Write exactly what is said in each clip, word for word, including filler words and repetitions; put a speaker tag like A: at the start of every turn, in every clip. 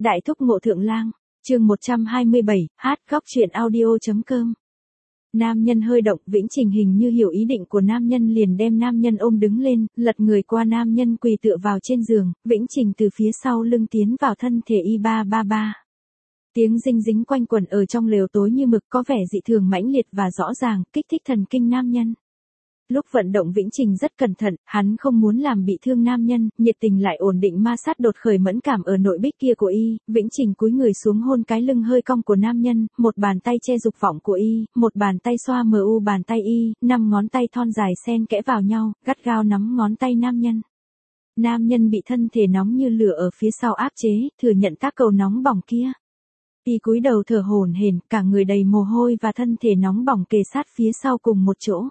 A: Đại thúc Ngộ Thượng Lang, chương một trăm hai mươi bảy, hát góc truyện audio.com. Nam nhân hơi động, Vĩnh Trình hình như hiểu ý định của nam nhân liền đem nam nhân ôm đứng lên, lật người qua nam nhân quỳ tựa vào trên giường, Vĩnh Trình từ phía sau lưng tiến vào thân thể y ba ba ba. Tiếng dinh dính quanh quẩn ở trong lều tối như mực, có vẻ dị thường mãnh liệt và rõ ràng, kích thích thần kinh nam nhân. Lúc vận động Vĩnh Trình rất cẩn thận, hắn không muốn làm bị thương nam nhân, nhiệt tình lại ổn định ma sát đột khởi mẫn cảm ở nội bích kia của y, Vĩnh Trình cúi người xuống hôn cái lưng hơi cong của nam nhân, một bàn tay che dục vọng của y, một bàn tay xoa mờ u bàn tay y, năm ngón tay thon dài xen kẽ vào nhau, gắt gao nắm ngón tay nam nhân. Nam nhân bị thân thể nóng như lửa ở phía sau áp chế, thừa nhận tác cầu nóng bỏng kia. Y cúi đầu thở hổn hển, cả người đầy mồ hôi và thân thể nóng bỏng kề sát phía sau cùng một chỗ.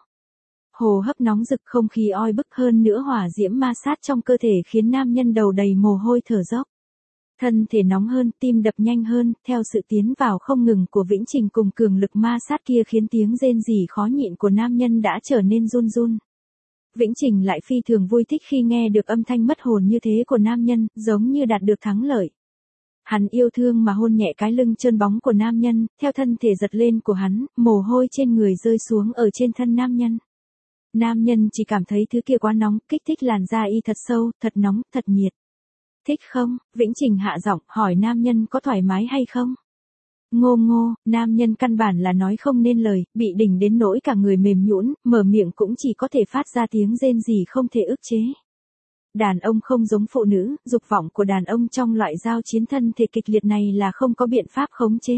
A: Hồ hấp nóng rực, không khí oi bức, hơn nữa hỏa diễm ma sát trong cơ thể khiến nam nhân đầu đầy mồ hôi thở dốc. Thân thể nóng hơn, tim đập nhanh hơn, theo sự tiến vào không ngừng của Vĩnh Trình cùng cường lực ma sát kia khiến tiếng rên rỉ khó nhịn của nam nhân đã trở nên run run. Vĩnh Trình lại phi thường vui thích khi nghe được âm thanh mất hồn như thế của nam nhân, giống như đạt được thắng lợi. Hắn yêu thương mà hôn nhẹ cái lưng trơn bóng của nam nhân, theo thân thể giật lên của hắn, mồ hôi trên người rơi xuống ở trên thân nam nhân. Nam nhân chỉ cảm thấy thứ kia quá nóng, kích thích làn da y thật sâu, thật nóng, thật nhiệt. Thích không? Vĩnh Trình hạ giọng, hỏi nam nhân có thoải mái hay không? Ngô ngô, nam nhân căn bản là nói không nên lời, bị đỉnh đến nỗi cả người mềm nhũn, mở miệng cũng chỉ có thể phát ra tiếng rên rỉ không thể ức chế. Đàn ông không giống phụ nữ, dục vọng của đàn ông trong loại giao chiến thân thể kịch liệt này là không có biện pháp khống chế.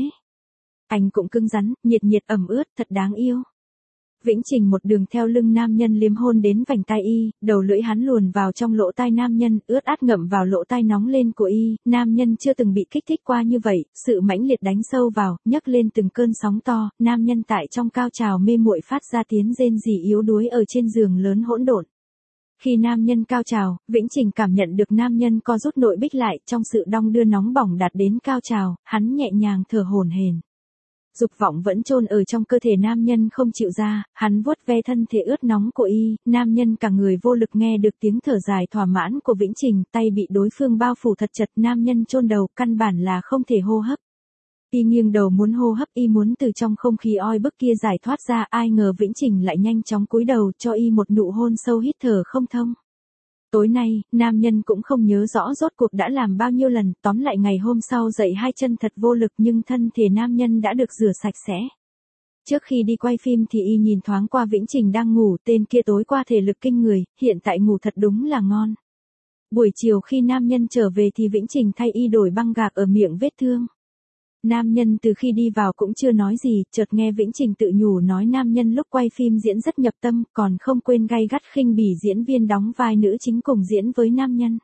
A: Anh cũng cứng rắn, nhiệt nhiệt ẩm ướt, thật đáng yêu. Vĩnh Trình một đường theo lưng nam nhân liếm hôn đến vành tai y, đầu lưỡi hắn luồn vào trong lỗ tai nam nhân, ướt át ngậm vào lỗ tai nóng lên của y, nam nhân chưa từng bị kích thích qua như vậy, sự mãnh liệt đánh sâu vào, nhấc lên từng cơn sóng to, nam nhân tại trong cao trào mê muội phát ra tiếng rên rỉ yếu đuối ở trên giường lớn hỗn độn. Khi nam nhân cao trào, Vĩnh Trình cảm nhận được nam nhân co rút nội bích lại, trong sự đong đưa nóng bỏng đạt đến cao trào, hắn nhẹ nhàng thở hổn hển. Dục vọng vẫn chôn ở trong cơ thể nam nhân không chịu ra, hắn vuốt ve thân thể ướt nóng của y, nam nhân cả người vô lực nghe được tiếng thở dài thỏa mãn của Vĩnh Trình, tay bị đối phương bao phủ thật chặt, nam nhân chôn đầu, căn bản là không thể hô hấp. Y nghiêng đầu muốn hô hấp, y muốn từ trong không khí oi bức kia giải thoát ra, ai ngờ Vĩnh Trình lại nhanh chóng cúi đầu cho y một nụ hôn sâu hít thở không thông. Tối nay, nam nhân cũng không nhớ rõ rốt cuộc đã làm bao nhiêu lần, tóm lại ngày hôm sau dậy hai chân thật vô lực nhưng thân thể nam nhân đã được rửa sạch sẽ. Trước khi đi quay phim thì y nhìn thoáng qua Vĩnh Trình đang ngủ, tên kia tối qua thể lực kinh người, hiện tại ngủ thật đúng là ngon. Buổi chiều khi nam nhân trở về thì Vĩnh Trình thay y đổi băng gạc ở miệng vết thương. Nam nhân từ khi đi vào cũng chưa nói gì, chợt nghe Vĩnh Trình tự nhủ nói nam nhân lúc quay phim diễn rất nhập tâm, còn không quên gay gắt khinh bỉ diễn viên đóng vai nữ chính cùng diễn với nam nhân.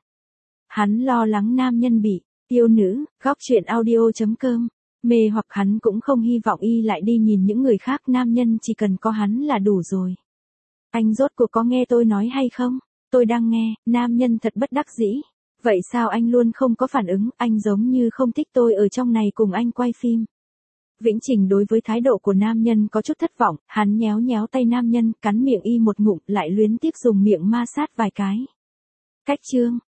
A: Hắn lo lắng nam nhân bị yêu nữ, góc truyện audio.com, mê hoặc hắn cũng không hy vọng y lại đi nhìn những người khác, nam nhân chỉ cần có hắn là đủ rồi. Anh rốt cuộc có nghe tôi nói hay không? Tôi đang nghe, nam nhân thật bất đắc dĩ. Vậy sao anh luôn không có phản ứng, anh giống như không thích tôi ở trong này cùng anh quay phim. Vĩnh Trình đối với thái độ của nam nhân có chút thất vọng, hắn nhéo nhéo tay nam nhân, cắn miệng y một ngụm, lại luyến tiếc dùng miệng ma sát vài cái. Cách chương,